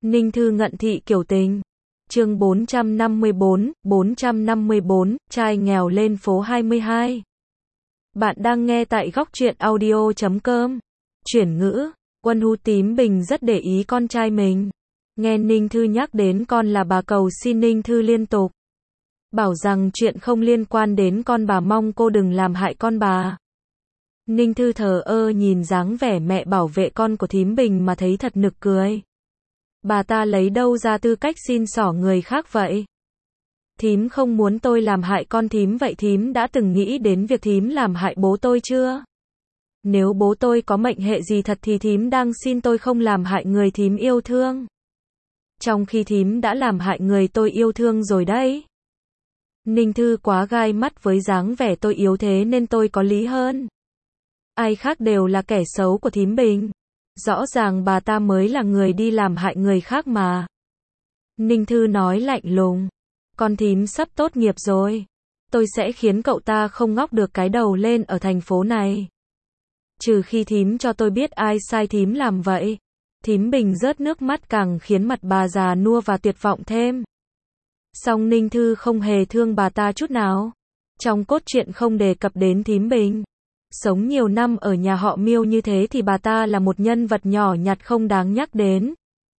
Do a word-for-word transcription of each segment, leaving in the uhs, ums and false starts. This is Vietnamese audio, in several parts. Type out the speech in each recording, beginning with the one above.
Ninh Thư ngận thị kiểu tình. Chương bốn trăm năm mươi bốn, bốn trăm năm mươi bốn, trai nghèo lên phố hai mươi hai. Bạn đang nghe tại góc truyện audio chấm com. Chuyển ngữ, Quân Hu Tím Bình rất để ý con trai mình. Nghe Ninh Thư nhắc đến con là bà cầu xin Ninh Thư liên tục. Bảo rằng chuyện không liên quan đến con bà, mong cô đừng làm hại con bà. Ninh Thư thờ ơ nhìn dáng vẻ mẹ bảo vệ con của Thím Bình mà thấy thật nực cười. Bà ta lấy đâu ra tư cách xin xỏ người khác vậy? Thím không muốn tôi làm hại con thím, vậy thím đã từng nghĩ đến việc thím làm hại bố tôi chưa? Nếu bố tôi có mệnh hệ gì thật thì thím đang xin tôi không làm hại người thím yêu thương. Trong khi thím đã làm hại người tôi yêu thương rồi đấy. Ninh Thư quá gai mắt với dáng vẻ tôi yếu thế nên tôi có lý hơn. Ai khác đều là kẻ xấu của Thím Bình. Rõ ràng bà ta mới là người đi làm hại người khác mà. Ninh Thư nói lạnh lùng. Con thím sắp tốt nghiệp rồi. Tôi sẽ khiến cậu ta không ngóc được cái đầu lên ở thành phố này. Trừ khi thím cho tôi biết ai sai thím làm vậy. Thím Bình rớt nước mắt càng khiến mặt bà già nua và tuyệt vọng thêm. Song Ninh Thư không hề thương bà ta chút nào. Trong cốt truyện không đề cập đến Thím Bình. Sống nhiều năm ở nhà họ Miêu như thế thì bà ta là một nhân vật nhỏ nhặt không đáng nhắc đến.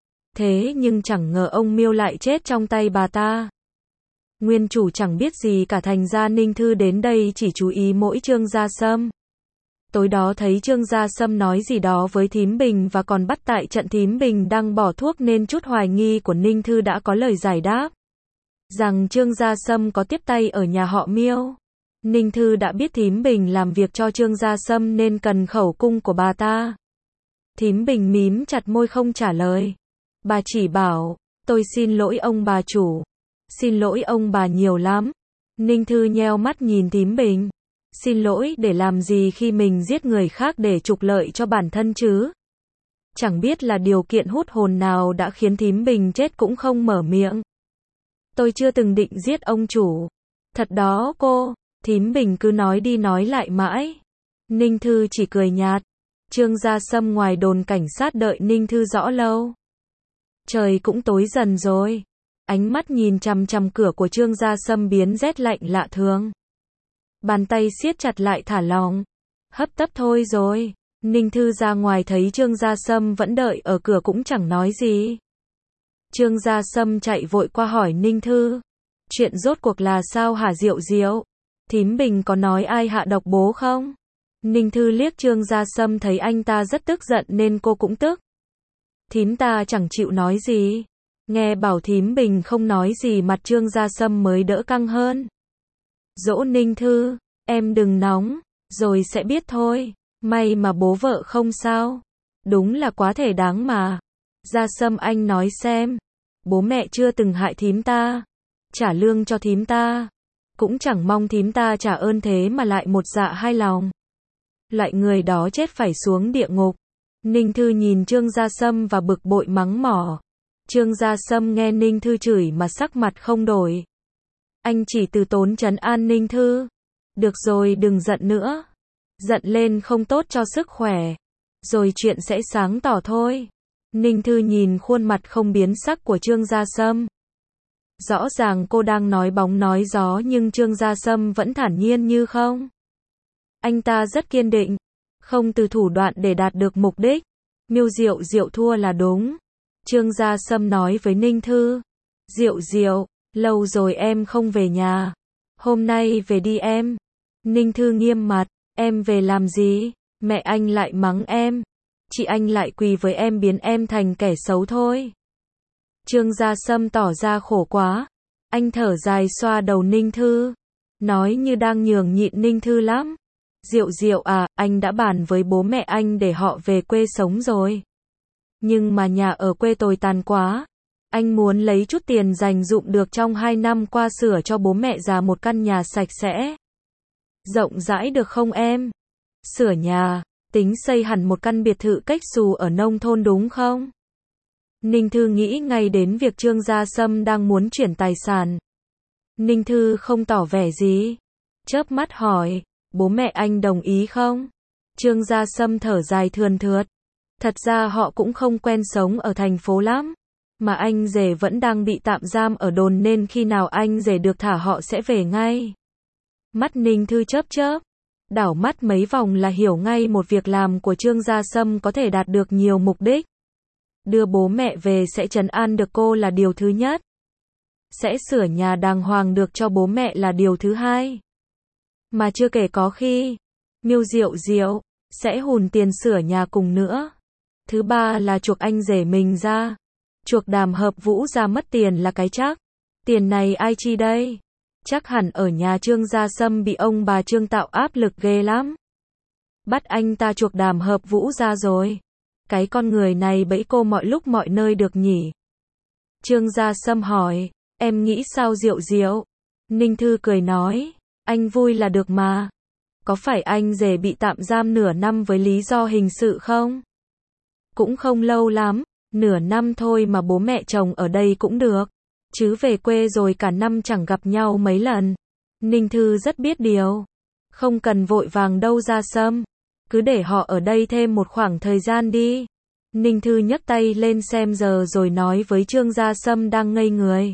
Thế nhưng chẳng ngờ ông Miêu lại chết trong tay bà ta. Nguyên chủ chẳng biết gì cả, thành ra Ninh Thư đến đây chỉ chú ý mỗi Trương Gia Sâm. Tối đó thấy Trương Gia Sâm nói gì đó với Thím Bình và còn bắt tại trận Thím Bình đang bỏ thuốc nên chút hoài nghi của Ninh Thư đã có lời giải đáp. Rằng Trương Gia Sâm có tiếp tay ở nhà họ Miêu. Ninh Thư đã biết Thím Bình làm việc cho Trương Gia Sâm nên cần khẩu cung của bà ta. Thím Bình mím chặt môi không trả lời. Bà chỉ bảo, tôi xin lỗi ông bà chủ. Xin lỗi ông bà nhiều lắm. Ninh Thư nheo mắt nhìn Thím Bình. Xin lỗi để làm gì khi mình giết người khác để trục lợi cho bản thân chứ? Chẳng biết là điều kiện hút hồn nào đã khiến Thím Bình chết cũng không mở miệng. Tôi chưa từng định giết ông chủ. Thật đó cô. Thím Bình cứ nói đi nói lại mãi. Ninh Thư chỉ cười nhạt. Trương Gia Sâm ngoài đồn cảnh sát đợi Ninh Thư rõ lâu. Trời cũng tối dần rồi. Ánh mắt nhìn chằm chằm cửa của Trương Gia Sâm biến rét lạnh lạ thường. Bàn tay siết chặt lại thả lỏng. Hấp tấp thôi rồi. Ninh Thư ra ngoài thấy Trương Gia Sâm vẫn đợi ở cửa cũng chẳng nói gì. Trương Gia Sâm chạy vội qua hỏi Ninh Thư. Chuyện rốt cuộc là sao hả Diệu Diệu? Thím Bình có nói ai hạ độc bố không? Ninh Thư liếc Trương Gia Sâm thấy anh ta rất tức giận nên cô cũng tức. Thím ta chẳng chịu nói gì. Nghe bảo Thím Bình không nói gì mặt Trương Gia Sâm mới đỡ căng hơn. Dỗ Ninh Thư, em đừng nóng, rồi sẽ biết thôi. May mà bố vợ không sao. Đúng là quá thể đáng mà. Gia Sâm anh nói xem. Bố mẹ chưa từng hại thím ta. Trả lương cho thím ta. Cũng chẳng mong thím ta trả ơn thế mà lại một dạ hai lòng. Loại người đó chết phải xuống địa ngục. Ninh Thư nhìn Trương Gia Sâm và bực bội mắng mỏ. Trương Gia Sâm nghe Ninh Thư chửi mà sắc mặt không đổi. Anh chỉ từ tốn trấn an Ninh Thư. Được rồi, đừng giận nữa. Giận lên không tốt cho sức khỏe. Rồi chuyện sẽ sáng tỏ thôi. Ninh Thư nhìn khuôn mặt không biến sắc của Trương Gia Sâm. Rõ ràng cô đang nói bóng nói gió nhưng Trương Gia Sâm vẫn thản nhiên như không. Anh ta rất kiên định. Không từ thủ đoạn để đạt được mục đích. Miêu Diệu Diệu thua là đúng. Trương Gia Sâm nói với Ninh Thư. Diệu Diệu, lâu rồi em không về nhà. Hôm nay về đi em. Ninh Thư nghiêm mặt. Em về làm gì? Mẹ anh lại mắng em. Chị anh lại quỳ với em biến em thành kẻ xấu thôi. Trương Gia Sâm tỏ ra khổ quá. Anh thở dài xoa đầu Ninh Thư. Nói như đang nhường nhịn Ninh Thư lắm. Diệu Diệu à, anh đã bàn với bố mẹ anh để họ về quê sống rồi. Nhưng mà nhà ở quê tồi tàn quá. Anh muốn lấy chút tiền dành dụm được trong hai năm qua sửa cho bố mẹ già một căn nhà sạch sẽ. Rộng rãi được không em? Sửa nhà, tính xây hẳn một căn biệt thự cách xù ở nông thôn đúng không? Ninh Thư nghĩ ngay đến việc Trương Gia Sâm đang muốn chuyển tài sản. Ninh Thư không tỏ vẻ gì. Chớp mắt hỏi, bố mẹ anh đồng ý không? Trương Gia Sâm thở dài thườn thượt. Thật ra họ cũng không quen sống ở thành phố lắm. Mà anh rể vẫn đang bị tạm giam ở đồn nên khi nào anh rể được thả họ sẽ về ngay. Mắt Ninh Thư chớp chớp, đảo mắt mấy vòng là hiểu ngay một việc làm của Trương Gia Sâm có thể đạt được nhiều mục đích. Đưa bố mẹ về sẽ trấn an được cô là điều thứ nhất. Sẽ sửa nhà đàng hoàng được cho bố mẹ là điều thứ hai. Mà chưa kể có khi, Miêu Diệu Diệu sẽ hùn tiền sửa nhà cùng nữa. Thứ ba là chuộc anh rể mình ra. Chuộc Đàm Hợp Vũ ra mất tiền là cái chắc. Tiền này ai chi đây? Chắc hẳn ở nhà Trương Gia Sâm bị ông bà Trương tạo áp lực ghê lắm. Bắt anh ta chuộc Đàm Hợp Vũ ra rồi. Cái con người này bẫy cô mọi lúc mọi nơi được nhỉ? Trương Gia Sâm hỏi, em nghĩ sao Diệu Diệu? Ninh Thư cười nói, anh vui là được mà. Có phải anh rể bị tạm giam nửa năm với lý do hình sự không? Cũng không lâu lắm, nửa năm thôi mà bố mẹ chồng ở đây cũng được. Chứ về quê rồi cả năm chẳng gặp nhau mấy lần. Ninh Thư rất biết điều. Không cần vội vàng đâu Gia Sâm. Cứ để họ ở đây thêm một khoảng thời gian đi. Ninh Thư nhấc tay lên xem giờ rồi nói với Trương Gia Sâm đang ngây người.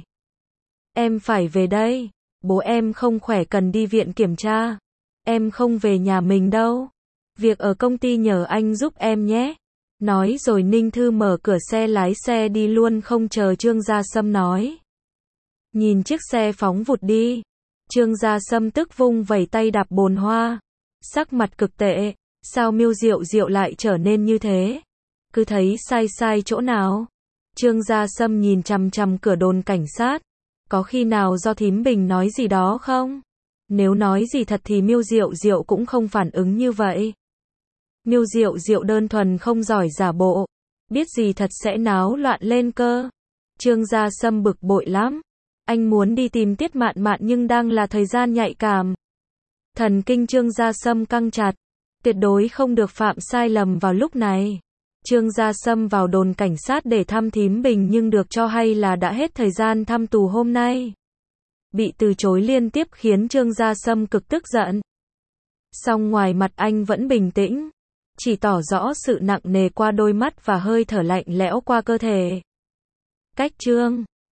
Em phải về đây. Bố em không khỏe cần đi viện kiểm tra. Em không về nhà mình đâu. Việc ở công ty nhờ anh giúp em nhé. Nói rồi Ninh Thư mở cửa xe lái xe đi luôn không chờ Trương Gia Sâm nói. Nhìn chiếc xe phóng vụt đi. Trương Gia Sâm tức vung vẩy tay đạp bồn hoa. Sắc mặt cực tệ. Sao Miêu Diệu Diệu lại trở nên như thế? Cứ thấy sai sai chỗ nào? Trương Gia Sâm nhìn chằm chằm cửa đồn cảnh sát. Có khi nào do thím Bình nói gì đó không? Nếu nói gì thật thì Miêu Diệu Diệu cũng không phản ứng như vậy. Miêu Diệu Diệu đơn thuần không giỏi giả bộ. Biết gì thật sẽ náo loạn lên cơ. Trương Gia Sâm bực bội lắm. Anh muốn đi tìm Tiết Mạn Mạn nhưng đang là thời gian nhạy cảm. Thần kinh Trương Gia Sâm căng chặt. Tuyệt đối không được phạm sai lầm vào lúc này. Trương Gia Sâm vào đồn cảnh sát để thăm thím Bình nhưng được cho hay là đã hết thời gian thăm tù hôm nay. Bị từ chối liên tiếp khiến Trương Gia Sâm cực tức giận. Song ngoài mặt anh vẫn bình tĩnh. Chỉ tỏ rõ sự nặng nề qua đôi mắt và hơi thở lạnh lẽo qua cơ thể. Cách Trương